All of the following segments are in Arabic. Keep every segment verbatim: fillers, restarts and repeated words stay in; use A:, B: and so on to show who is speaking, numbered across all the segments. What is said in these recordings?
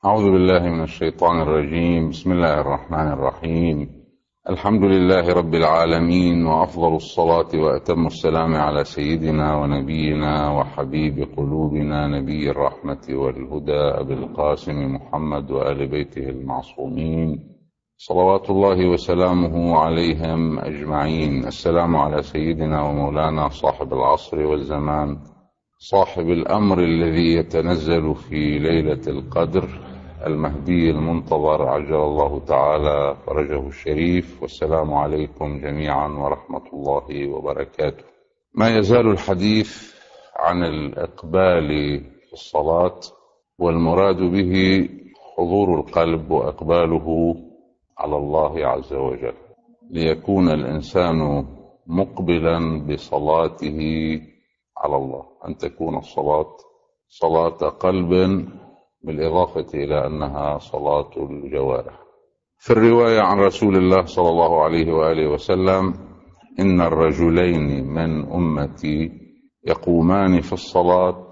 A: أعوذ بالله من الشيطان الرجيم. بسم الله الرحمن الرحيم. الحمد لله رب العالمين، وأفضل الصلاة وأتم السلام على سيدنا ونبينا وحبيب قلوبنا نبي الرحمة والهدى أبي القاسم محمد وآل بيته المعصومين صلوات الله وسلامه عليهم أجمعين. السلام على سيدنا ومولانا صاحب العصر والزمان، صاحب الأمر الذي يتنزل في ليلة القدر، المهدي المنتظر عجل الله تعالى فرجه الشريف. والسلام عليكم جميعا ورحمة الله وبركاته. ما يزال الحديث عن الإقبال في الصلاة، والمراد به حضور القلب وإقباله على الله عز وجل، ليكون الإنسان مقبلا بصلاته على الله، أن تكون الصلاة صلاة قلب بالإضافة إلى أنها صلاة الجوارح. في الرواية عن رسول الله صلى الله عليه وآله وسلم: إن الرجلين من أمتي يقومان في الصلاة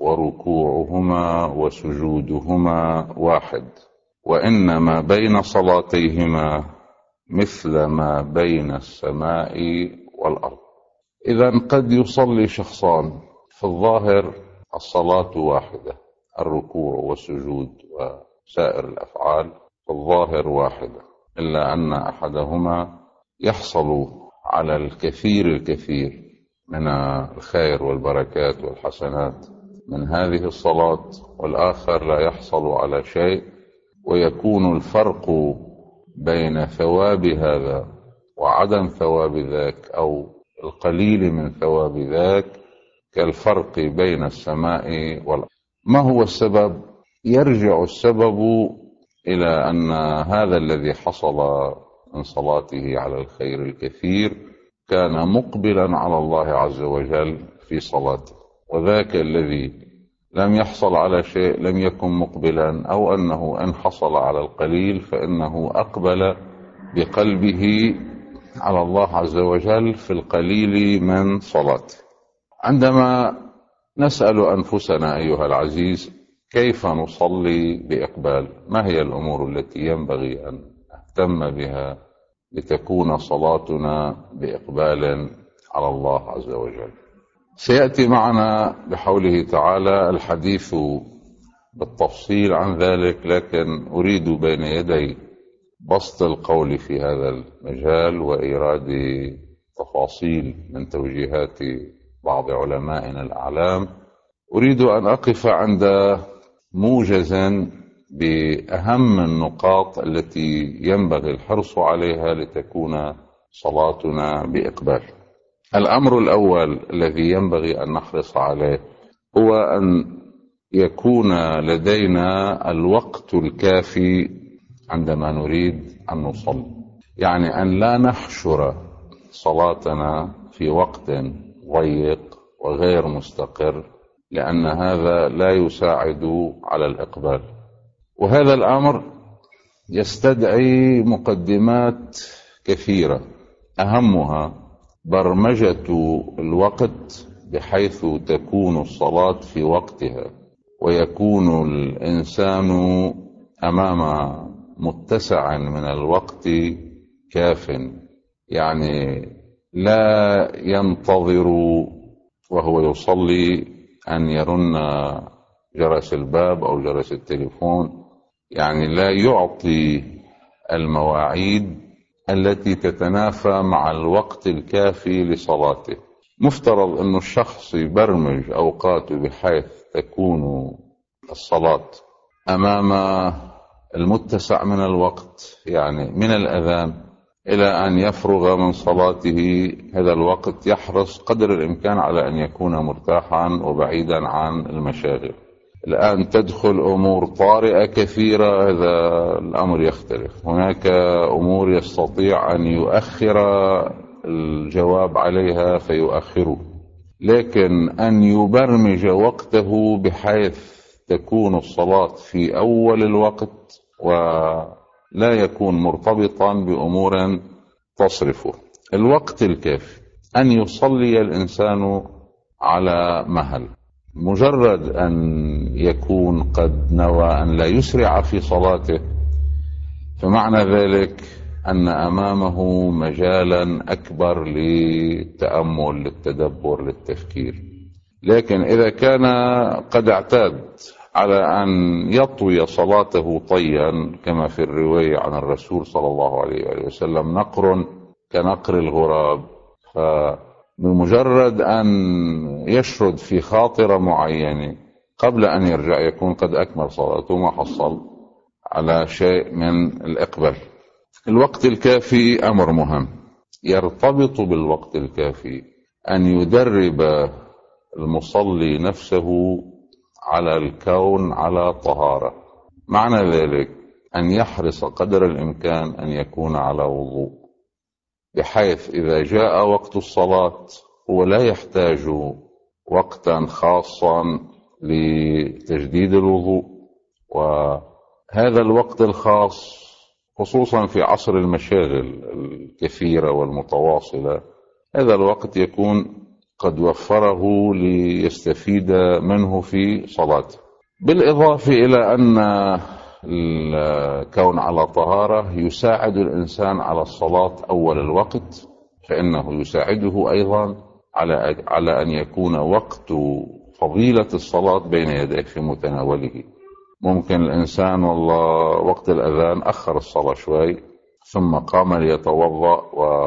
A: وركوعهما وسجودهما واحد، وإنما بين صلاتيهما مثل ما بين السماء والأرض. إذن قد يصلي شخصان في الظاهر الصلاة واحدة، الركوع والسجود وسائر الأفعال في الظاهر واحدة، إلا أن أحدهما يحصل على الكثير الكثير من الخير والبركات والحسنات من هذه الصلاة، والآخر لا يحصل على شيء، ويكون الفرق بين ثواب هذا وعدم ثواب ذاك، أو القليل من ثواب ذاك، كالفرق بين السماء والأرض. ما هو السبب؟ يرجع السبب إلى أن هذا الذي حصل من صلاته على الخير الكثير كان مقبلا على الله عز وجل في صلاته، وذاك الذي لم يحصل على شيء لم يكن مقبلا، أو أنه إن حصل على القليل فإنه أقبل بقلبه على الله عز وجل في القليل من صلاته. عندما نسأل أنفسنا أيها العزيز كيف نصلي بإقبال، ما هي الأمور التي ينبغي أن نهتم بها لتكون صلاتنا بإقبال على الله عز وجل؟ سيأتي معنا بحوله تعالى الحديث بالتفصيل عن ذلك، لكن أريد بين يدي بسط القول في هذا المجال وإيراد تفاصيل من توجيهات بعض علمائنا الأعلام. أريد أن أقف عند موجز بأهم النقاط التي ينبغي الحرص عليها لتكون صلاتنا بإقبال. الأمر الأول الذي ينبغي أن نحرص عليه هو أن يكون لدينا الوقت الكافي عندما نريد أن نصلي، يعني أن لا نحشر صلاتنا في وقت ضيق وغير مستقر، لأن هذا لا يساعد على الإقبال. وهذا الأمر يستدعي مقدمات كثيرة، أهمها برمجة الوقت بحيث تكون الصلاة في وقتها، ويكون الإنسان أمام متسع من الوقت كاف، يعني لا ينتظر وهو يصلي أن يرن جرس الباب أو جرس التليفون، يعني لا يعطي المواعيد التي تتنافى مع الوقت الكافي لصلاته. مفترض أن الشخص يبرمج أوقاته بحيث تكون الصلاة أمام المتسع من الوقت، يعني من الأذان إلى أن يفرغ من صلاته هذا الوقت يحرص قدر الإمكان على أن يكون مرتاحا وبعيدا عن المشاغل. الآن تدخل أمور طارئة كثيرة، هذا الأمر يختلف. هناك أمور يستطيع أن يؤخر الجواب عليها فيؤخره، لكن أن يبرمج وقته بحيث تكون الصلاة في أول الوقت ولا يكون مرتبطا بأمور تصرفه. الوقت الكافي أن يصلي الإنسان على مهل، مجرد أن يكون قد نوى أن لا يسرع في صلاته، فمعنى ذلك أن أمامه مجالا أكبر للتأمل، للتدبر، للتفكير. لكن إذا كان قد اعتاد على أن يطوي صلاته طيا كما في الرواية عن الرسول صلى الله عليه وسلم، نقر كنقر الغراب، فبمجرد أن يشرد في خاطرة معينة قبل أن يرجع يكون قد أكمل صلاته ما حصل على شيء من الإقبال. الوقت الكافي أمر مهم، يرتبط بالوقت الكافي أن يدرب المصلي نفسه على الكون على طهارة. معنى ذلك أن يحرص قدر الإمكان أن يكون على وضوء، بحيث إذا جاء وقت الصلاة هو لا يحتاج وقتا خاصا لتجديد الوضوء، وهذا الوقت الخاص خصوصا في عصر المشاغل الكثيرة والمتواصلة، هذا الوقت يكون قد وفره ليستفيد منه في صلاته. بالإضافة إلى أن الكون على طهارة يساعد الإنسان على الصلاة أول الوقت، فإنه يساعده أيضا على على أن يكون وقت فضيلة الصلاة بين يديه في متناوله. ممكن الإنسان والله وقت الأذان أخر الصلاة شوي ثم قام ليتوضأ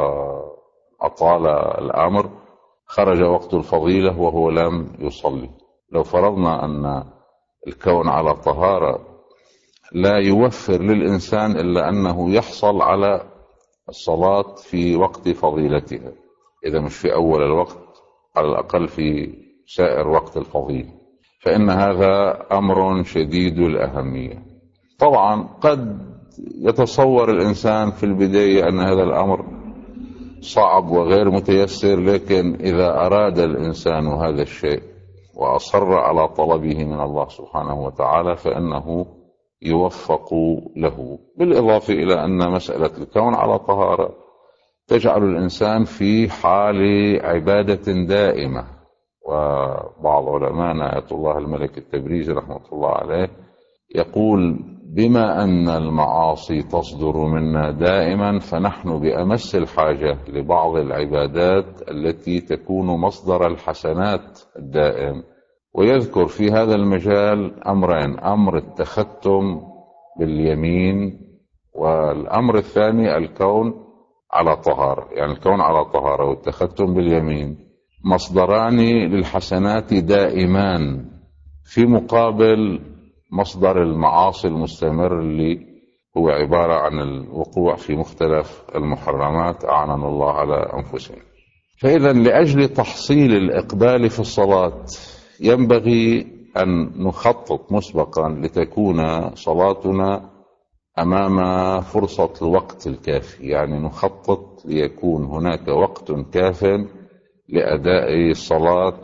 A: وأطال الأمر، خرج وقت الفضيلة وهو لم يصلي. لو فرضنا أن الكون على طهارة لا يوفر للإنسان إلا أنه يحصل على الصلاة في وقت فضيلتها، إذا مش في أول الوقت على الأقل في سائر وقت الفضيلة، فإن هذا أمر شديد الأهمية. طبعا قد يتصور الإنسان في البداية أن هذا الأمر صعب وغير متيسر، لكن إذا أراد الإنسان هذا الشيء وأصر على طلبه من الله سبحانه وتعالى فإنه يوفق له. بالإضافة إلى أن مسألة الكون على طهارة تجعل الإنسان في حال عبادة دائمة. وبعض علماء آية الله الملك التبريزي رحمة الله عليه يقول: بما أن المعاصي تصدر منا دائما فنحن بأمس الحاجة لبعض العبادات التي تكون مصدر الحسنات الدائم. ويذكر في هذا المجال أمرين: أمر التختم باليمين، والأمر الثاني الكون على طهارة. يعني الكون على طهارة والتختم باليمين مصدران للحسنات دائمان، في مقابل مصدر المعاصي المستمر اللي هو عبارة عن الوقوع في مختلف المحرمات أعاننا الله على أنفسنا. فإذا لأجل تحصيل الإقبال في الصلاة ينبغي أن نخطط مسبقا لتكون صلاتنا أمام فرصة الوقت الكافي، يعني نخطط ليكون هناك وقت كاف لأداء الصلاة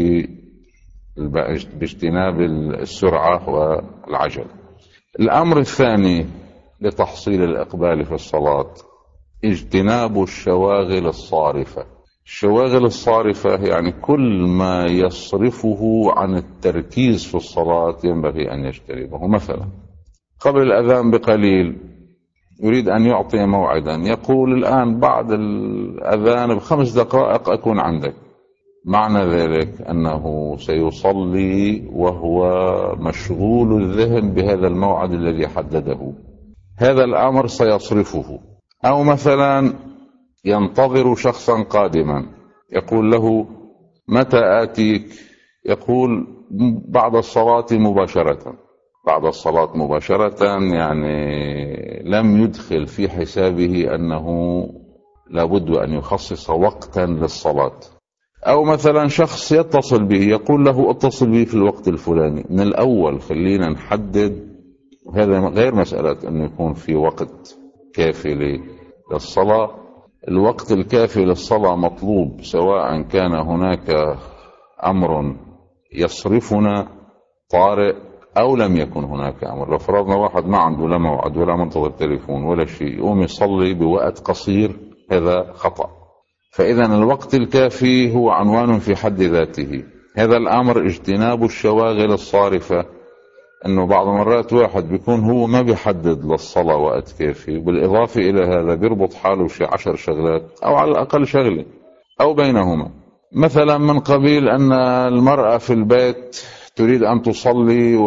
A: باجتناب السرعة والعجل. الأمر الثاني لتحصيل الإقبال في الصلاة اجتناب الشواغل الصارفة. الشواغل الصارفة يعني كل ما يصرفه عن التركيز في الصلاة ينبغي أن يجتنبه. مثلا قبل الأذان بقليل يريد أن يعطي موعدا، يقول الآن بعد الأذان بخمس دقائق أكون عندك، معنى ذلك أنه سيصلي وهو مشغول الذهن بهذا الموعد الذي حدده، هذا الأمر سيصرفه. أو مثلا ينتظر شخصا قادما يقول له متى آتيك، يقول بعد الصلاة مباشرة. بعد الصلاة مباشرة يعني لم يدخل في حسابه أنه لابد أن يخصص وقتا للصلاة. أو مثلا شخص يتصل به يقول له اتصل به في الوقت الفلاني. من الأول خلينا نحدد، هذا غير مسألة أن يكون في وقت كافي للصلاة. الوقت الكافي للصلاة مطلوب سواء كان هناك أمر يصرفنا طارئ أو لم يكن هناك أمر. لو فرضنا واحد ما عنده لا موعد ولا منتظر تليفون ولا شيء يقوم يصلي بوقت قصير، هذا خطأ. فإذا الوقت الكافي هو عنوان في حد ذاته. هذا الأمر اجتناب الشواغل الصارفة، أنه بعض مرات واحد بيكون هو ما بيحدد للصلاة وقت كافي، بالإضافة إلى هذا بيربط حاله شي عشر شغلات أو على الأقل شغلة أو بينهما. مثلا من قبيل أن المرأة في البيت تريد أن تصلي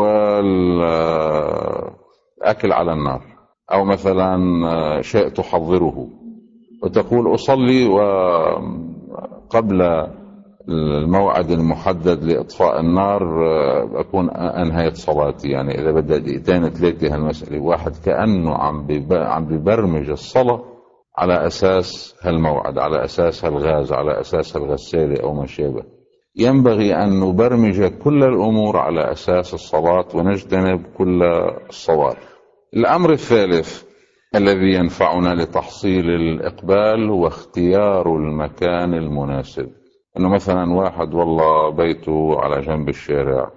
A: والأكل على النار، أو مثلا شيء تحضره وتقول أصلي وقبل الموعد المحدد لإطفاء النار أكون أنهيت صلاتي. يعني إذا بدأ دقيقتين ثلاثة هالمسألة، واحد كأنه عم عم ببرمج الصلاة على أساس هالموعد، على أساس هالغاز، على أساس هالغسالة أو ما شابه. ينبغي أن نبرمج كل الأمور على أساس الصلاة ونجتنب كل الصوارف. الأمر الثالث الذي ينفعنا لتحصيل الإقبال هو اختيار المكان المناسب. إنه مثلا واحد والله بيته على جنب الشارع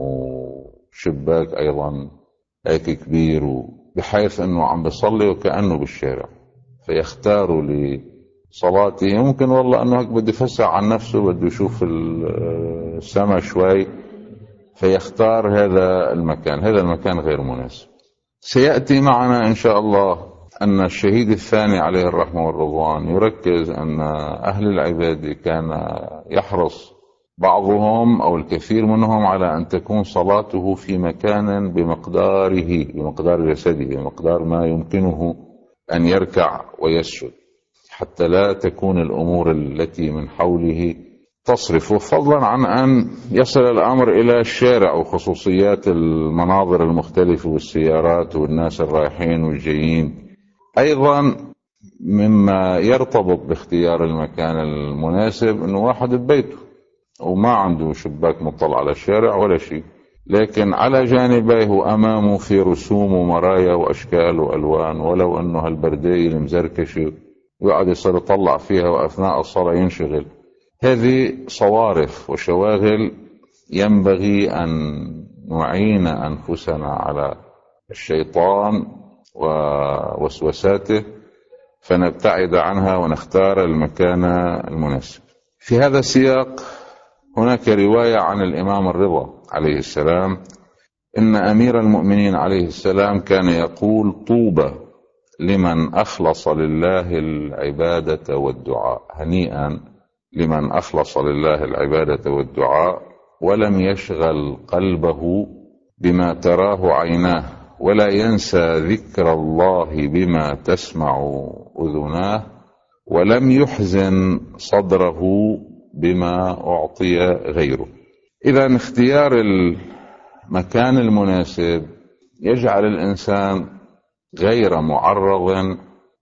A: وشباك أيضا هيك كبير، بحيث إنه عم بيصلي وكأنه بالشارع، فيختاروا لصلاته. ممكن والله إنه هيك بده يفسح عن نفسه، بده يشوف السماء شوي، فيختار هذا المكان. هذا المكان غير مناسب. سيأتي معنا إن شاء الله أن الشهيد الثاني عليه الرحمة والرضوان يركز أن أهل العبادة كان يحرص بعضهم أو الكثير منهم على أن تكون صلاته في مكان بمقداره، بمقدار جسده، بمقدار ما يمكنه أن يركع ويسجد، حتى لا تكون الأمور التي من حوله تصرفه، فضلا عن أن يصل الأمر إلى الشارع وخصوصيات المناظر المختلفة والسيارات والناس الرايحين والجايين. أيضا مما يرتبط باختيار المكان المناسب أنه واحد ببيته وما عنده شباك مطلع على الشارع ولا شيء، لكن على جانبيه وأمامه في رسوم ومرايا وأشكال وألوان، ولو أنه هالبردية المزركشة ويقعد يصير يطلع فيها وأثناء الصلاة ينشغل. هذه صوارف وشواغل ينبغي أن نعين أنفسنا على الشيطان ووسوساته فنبتعد عنها ونختار المكان المناسب. في هذا السياق هناك رواية عن الإمام الرضا عليه السلام إن أمير المؤمنين عليه السلام كان يقول: طوبى لمن أخلص لله العبادة والدعاء، هنيئا لمن أخلص لله العبادة والدعاء ولم يشغل قلبه بما تراه عيناه، ولا ينسى ذكر الله بما تسمع أذناه، ولم يحزن صدره بما أعطي غيره. إذا اختيار المكان المناسب يجعل الإنسان غير معرض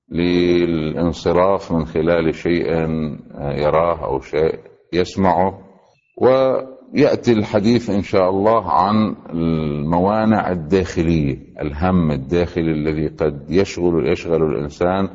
A: للانصراف من خلال شيء يراه أو شيء يسمعه. ويأتي الحديث إن شاء الله عن الموانع الداخلية، الهم الداخلي الذي قد يشغل يشغل الإنسان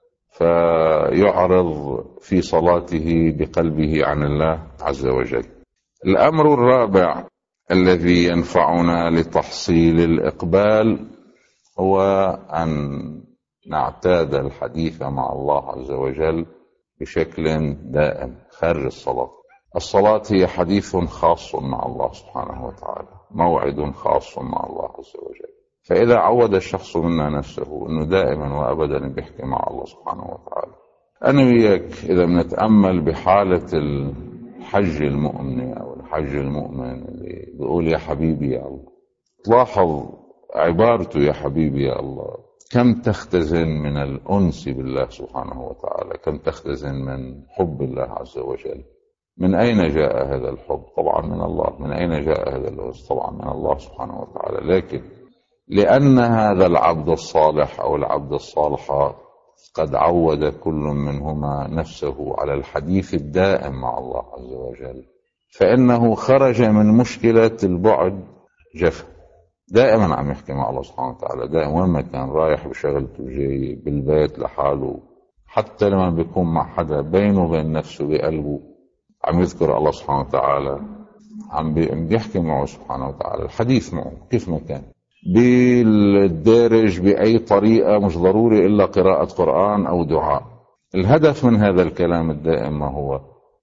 A: فيعرض في صلاته بقلبه عن الله عز وجل. الأمر الرابع الذي ينفعنا لتحصيل الإقبال هو أن نعتاد الحديث مع الله عز وجل بشكل دائم خارج الصلاة. الصلاة هي حديث خاص مع الله سبحانه وتعالى، موعد خاص مع الله عز وجل. فإذا عود الشخص منا نفسه أنه دائما وأبدا بيحكي مع الله سبحانه وتعالى. أنا وياك إذا بنتأمل بحالة الحج المؤمن أو الحج المؤمن اللي بيقول يا حبيبي يا الله، تلاحظ عبارته يا حبيبي يا الله كم تختزن من الأنس بالله سبحانه وتعالى، كم تختزن من حب الله عز وجل. من أين جاء هذا الحب؟ طبعا من الله. من أين جاء هذا الأنس؟ طبعا من الله سبحانه وتعالى. لكن لأن هذا العبد الصالح أو العبد الصالحة قد عود كل منهما نفسه على الحديث الدائم مع الله عز وجل، فإنه خرج من مشكلة البعد جفا، دائما عم يحكي مع الله سبحانه وتعالى، دائما وين ما كان رايح بشغلته جاي بالبيت لحاله، حتى لما بيكون مع حدا بينه وبين نفسه بقلبه عم يذكر الله سبحانه وتعالى، عم بيحكي معه سبحانه وتعالى، الحديث معه كيف ما كان، بالدارج بأي طريقة، مش ضروري إلا قراءة قرآن أو دعاء. الهدف من هذا الكلام الدائم ما هو؟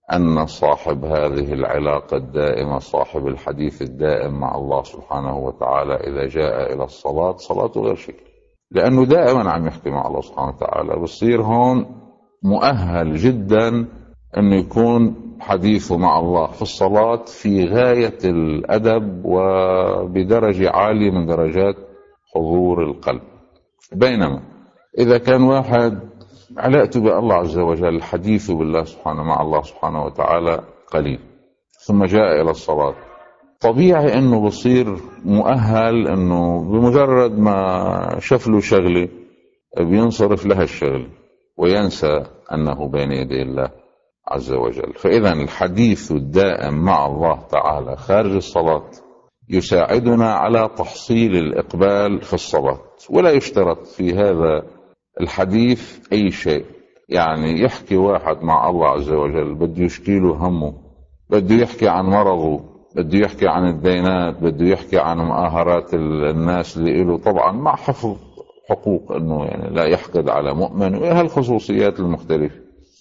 A: أن صاحب هذه العلاقة الدائمة، صاحب الحديث الدائم مع الله سبحانه وتعالى، إذا جاء إلى الصلاة صلاته غير شكل، لأنه دائما عم يحكي مع الله سبحانه وتعالى. بصير هون مؤهل جدا أنه يكون حديثه مع الله في الصلاة في غاية الأدب وبدرجة عالية من درجات حضور القلب. بينما إذا كان واحد علاقته بالله عز وجل، حديثه بالله سبحانه مع الله سبحانه وتعالى قليل، ثم جاء إلى الصلاة، طبيعي أنه بصير مؤهل أنه بمجرد ما شاف له شغلة بينصرف لها الشغل وينسى أنه بين يدي الله عز وجل. فإذا الحديث الدائم مع الله تعالى خارج الصلاة يساعدنا على تحصيل الإقبال في الصلاة. ولا يشترط في هذا الحديث أي شيء، يعني يحكي واحد مع الله عز وجل بده يشكي له همه، بده يحكي عن مرضه، بده يحكي عن الدينات، بده يحكي عن مآهرات الناس اللي له، طبعا مع حفظ حقوق أنه يعني لا يحقد على مؤمن وهالخصوصيات المختلفة،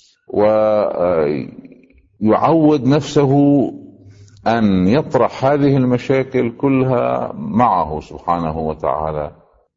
A: ويعود نفسه أن يطرح هذه المشاكل كلها معه سبحانه وتعالى،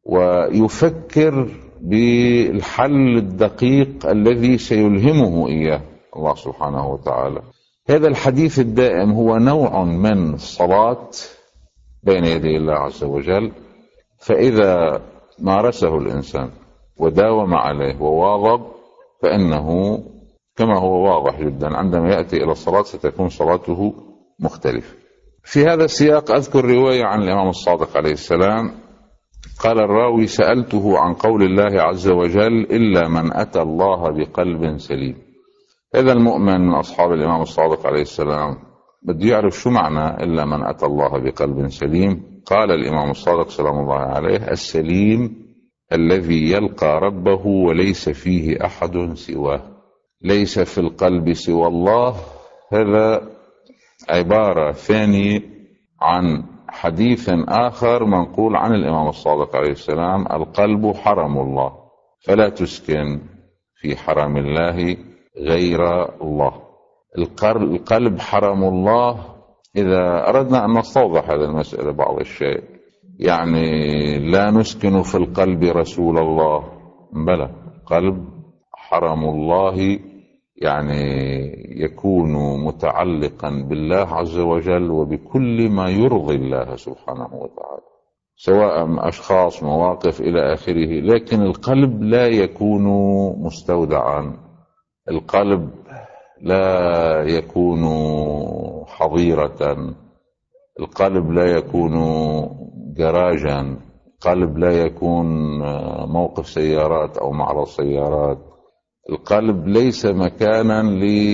A: ويفكر بالحل الدقيق الذي سيلهمه إياه الله سبحانه وتعالى. هذا الحديث الدائم هو نوع من الصلاة بين يدي الله عز وجل، فإذا مارسه الإنسان وداوم عليه وواظب فإنه كما هو واضح جدا عندما يأتي إلى الصلاة ستكون صلاته مختلفة. في هذا السياق أذكر رواية عن الإمام الصادق عليه السلام، قال الراوي: سألته عن قول الله عز وجل: إلا من أتى الله بقلب سليم. إذا المؤمن من أصحاب الإمام الصادق عليه السلام بده يعرف شو معنى إلا من أتى الله بقلب سليم. قال الإمام الصادق سلام الله عليه: السليم الذي يلقى ربه وليس فيه أحد سواه، ليس في القلب سوى الله. هذا عبارة ثانية عن حديث آخر منقول عن الإمام الصادق عليه السلام: القلب حرم الله، فلا تسكن في حرم الله غير الله. القلب حرم الله. إذا أردنا أن نستوضح هذه المسألة بعض الشيء، يعني لا نسكن في القلب رسول الله، بلى، قلب حرم الله يعني يكون متعلقا بالله عز وجل وبكل ما يرضي الله سبحانه وتعالى، سواء أشخاص، مواقف إلى آخره. لكن القلب لا يكون مستودعا، القلب لا يكون حظيرة، القلب لا يكون جراجا، القلب لا يكون موقف سيارات أو معرض سيارات. القلب ليس مكانا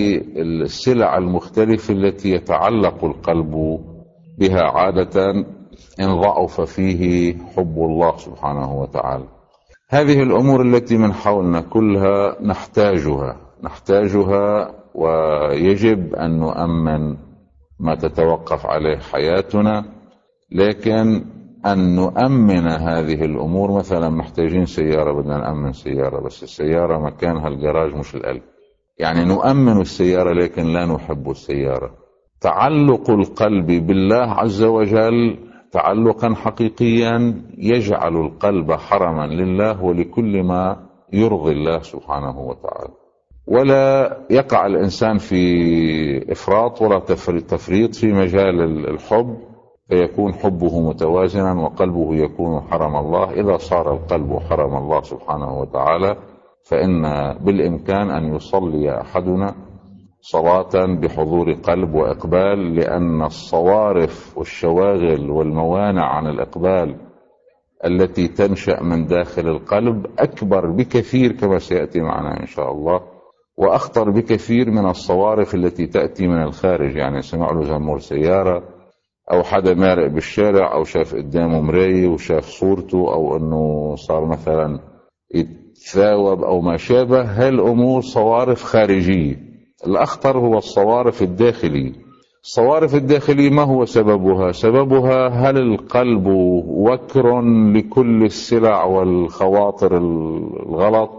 A: للسلع المختلفة التي يتعلق القلب بها عادة إن ضعف فيه حب الله سبحانه وتعالى. هذه الأمور التي من حولنا كلها نحتاجها نحتاجها ويجب أن نؤمن ما تتوقف عليه حياتنا. لكن أن نؤمن هذه الأمور، مثلا محتاجين سيارة، بدنا نأمن سيارة، بس السيارة مكانها الجراج مش القلب، يعني نؤمن السيارة لكن لا نحب السيارة. تعلق القلب بالله عز وجل تعلقا حقيقيا يجعل القلب حرما لله ولكل ما يرضي الله سبحانه وتعالى. ولا يقع الإنسان في إفراط ولا تفريط في مجال الحب، فيكون حبه متوازنا وقلبه يكون حرم الله. إذا صار القلب حرم الله سبحانه وتعالى فإن بالإمكان أن يصلي أحدنا صلاة بحضور قلب وإقبال، لأن الصوارف والشواغل والموانع عن الإقبال التي تنشأ من داخل القلب أكبر بكثير كما سيأتي معنا إن شاء الله، وأخطر بكثير من الصوارف التي تأتي من الخارج. يعني سمع له زمور سيارة، أو حدا مارق بالشارع، أو شاف قدامه مراية وشاف صورته، أو أنه صار مثلا يتثاوب أو ما شابه. هالأمور صوارف خارجية. الأخطر هو الصوارف الداخلية. الصوارف الداخلية ما هو سببها؟ سببها هل القلب وكر لكل السلع والخواطر الغلط،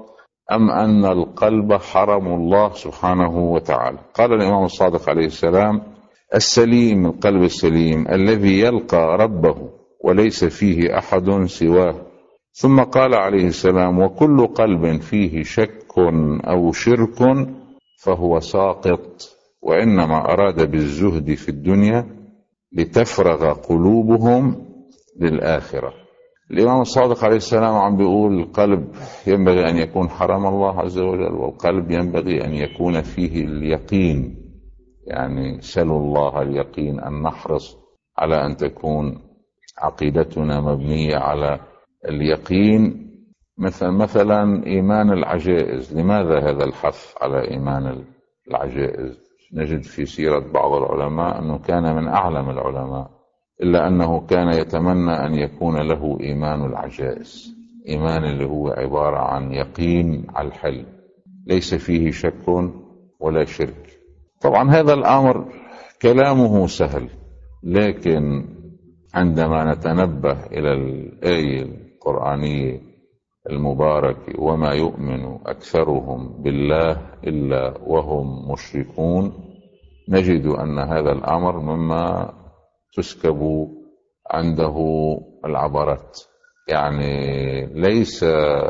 A: أم أن القلب حرم الله سبحانه وتعالى؟ قال الإمام الصادق عليه السلام: السليم، القلب السليم الذي يلقى ربه وليس فيه أحد سواه. ثم قال عليه السلام: وكل قلب فيه شك أو شرك فهو ساقط. وإنما أراد بالزهد في الدنيا لتفرغ قلوبهم للآخرة. الإمام الصادق عليه السلام عم بيقول القلب ينبغي أن يكون حرم الله عز وجل، والقلب ينبغي أن يكون فيه اليقين. يعني سلوا الله اليقين، أن نحرص على أن تكون عقيدتنا مبنية على اليقين. مثلا مثلا إيمان العجائز. لماذا هذا الحث على إيمان العجائز؟ نجد في سيرة بعض العلماء أنه كان من أعلم العلماء، إلا أنه كان يتمنى أن يكون له إيمان العجائز، إيمان اللي هو عبارة عن يقين على الحل، ليس فيه شك ولا شرك. طبعا هذا الأمر كلامه سهل، لكن عندما نتنبه إلى الآية القرآنية المباركة: وما يؤمن أكثرهم بالله إلا وهم مشركون، نجد أن هذا الأمر مما تسكب عنده العبرات. يعني ليس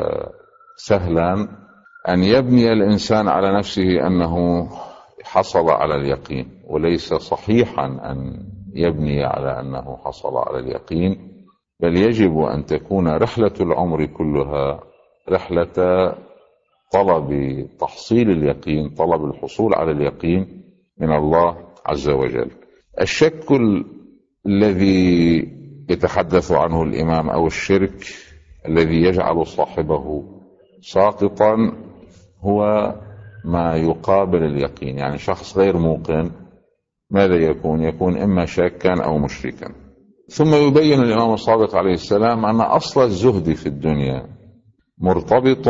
A: سهلا أن يبني الإنسان على نفسه أنه حصل على اليقين، وليس صحيحا أن يبني على أنه حصل على اليقين، بل يجب أن تكون رحلة العمر كلها رحلة طلب تحصيل اليقين، طلب الحصول على اليقين من الله عز وجل. الشك الذي يتحدث عنه الإمام أو الشرك الذي يجعل صاحبه ساقطا هو ما يقابل اليقين. يعني شخص غير موقن ماذا يكون؟ يكون إما شاكا أو مشركا. ثم يبين الإمام الصادق عليه السلام أن أصل الزهد في الدنيا مرتبط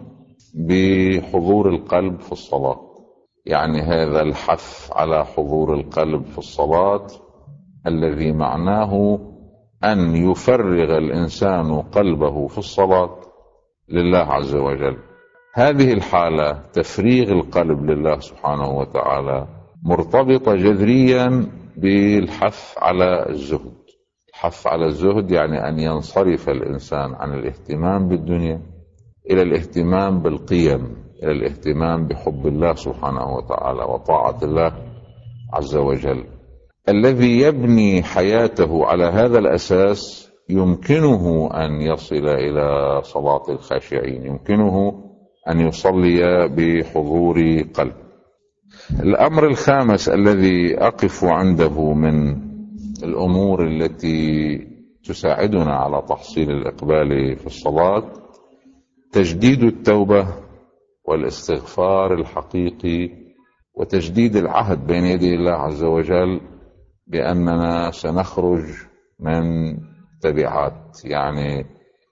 A: بحضور القلب في الصلاة. يعني هذا الحث على حضور القلب في الصلاة الذي معناه أن يفرغ الإنسان قلبه في الصلاة لله عز وجل. هذه الحالة، تفريغ القلب لله سبحانه وتعالى، مرتبطة جذريا بالحث على الزهد. الحث على الزهد يعني أن ينصرف الإنسان عن الاهتمام بالدنيا إلى الاهتمام بالقيم، إلى الاهتمام بحب الله سبحانه وتعالى وطاعة الله عز وجل. الذي يبني حياته على هذا الأساس يمكنه أن يصل إلى صلاة الخاشعين، يمكنه أن يصلي بحضور قلب. الأمر الخامس الذي أقف عنده من الأمور التي تساعدنا على تحصيل الإقبال في الصلاة تجديد التوبة والاستغفار الحقيقي، وتجديد العهد بين يدي الله عز وجل بأننا سنخرج من تبعات. يعني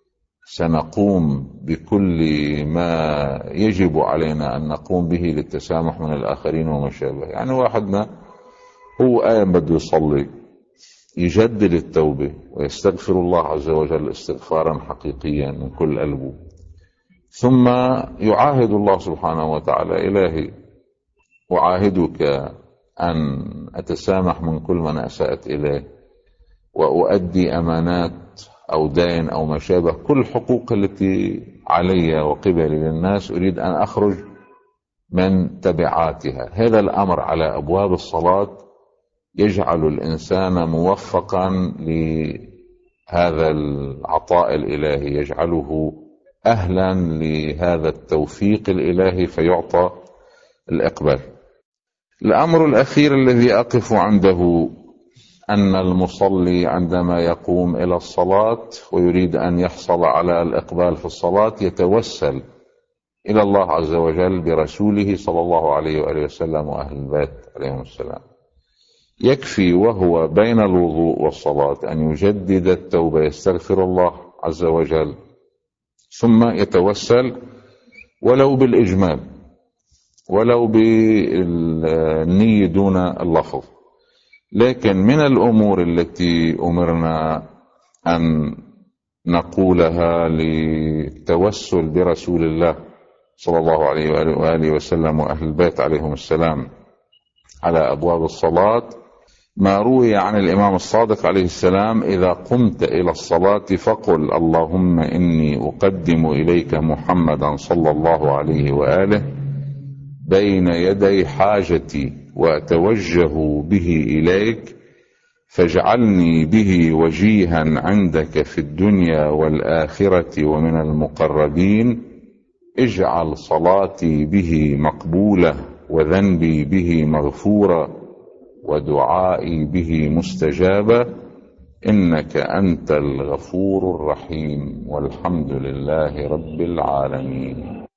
A: سنقوم بكل ما يجب علينا أن نقوم به للتسامح من الآخرين وما شابه. يعني واحدنا هو قايم بده يصلي يجدد التوبة ويستغفر الله عز وجل استغفارا حقيقيا من كل قلبه، ثم يعاهد الله سبحانه وتعالى: إلهي أعاهدك أن أتسامح من كل من أسأت إليه، وأؤدي أمانات أو دين أو ما شابه، كل الحقوق التي علي وقبلي للناس أريد أن أخرج من تبعاتها. هذا الأمر على أبواب الصلاة يجعل الإنسان موفقا لهذا العطاء الإلهي، يجعله أهلا لهذا التوفيق الإلهي فيعطى الإقبال. الأمر الأخير الذي أقف عنده أن المصلي عندما يقوم إلى الصلاة ويريد أن يحصل على الإقبال في الصلاة يتوسل إلى الله عز وجل برسوله صلى الله عليه وآله وسلم وأهل البيت عليهم السلام. يكفي وهو بين الوضوء والصلاة أن يجدد التوبة، يستغفر الله عز وجل، ثم يتوسل ولو بالإجمال، ولو بالنية دون اللفظ. لكن من الأمور التي أمرنا أن نقولها للتوسل برسول الله صلى الله عليه وآله وسلم وأهل البيت عليهم السلام على أبواب الصلاة ما روي عن الإمام الصادق عليه السلام: إذا قمت إلى الصلاة فقل اللهم إني أقدم إليك محمدا صلى الله عليه وآله بين يدي حاجتي وأتوجه به إليك فاجعلني به وجيها عندك في الدنيا والآخرة ومن المقربين، اجعل صلاتي به مقبولة وذنبي به مغفورة ودعائي به مستجابة، إنك أنت الغفور الرحيم، والحمد لله رب العالمين.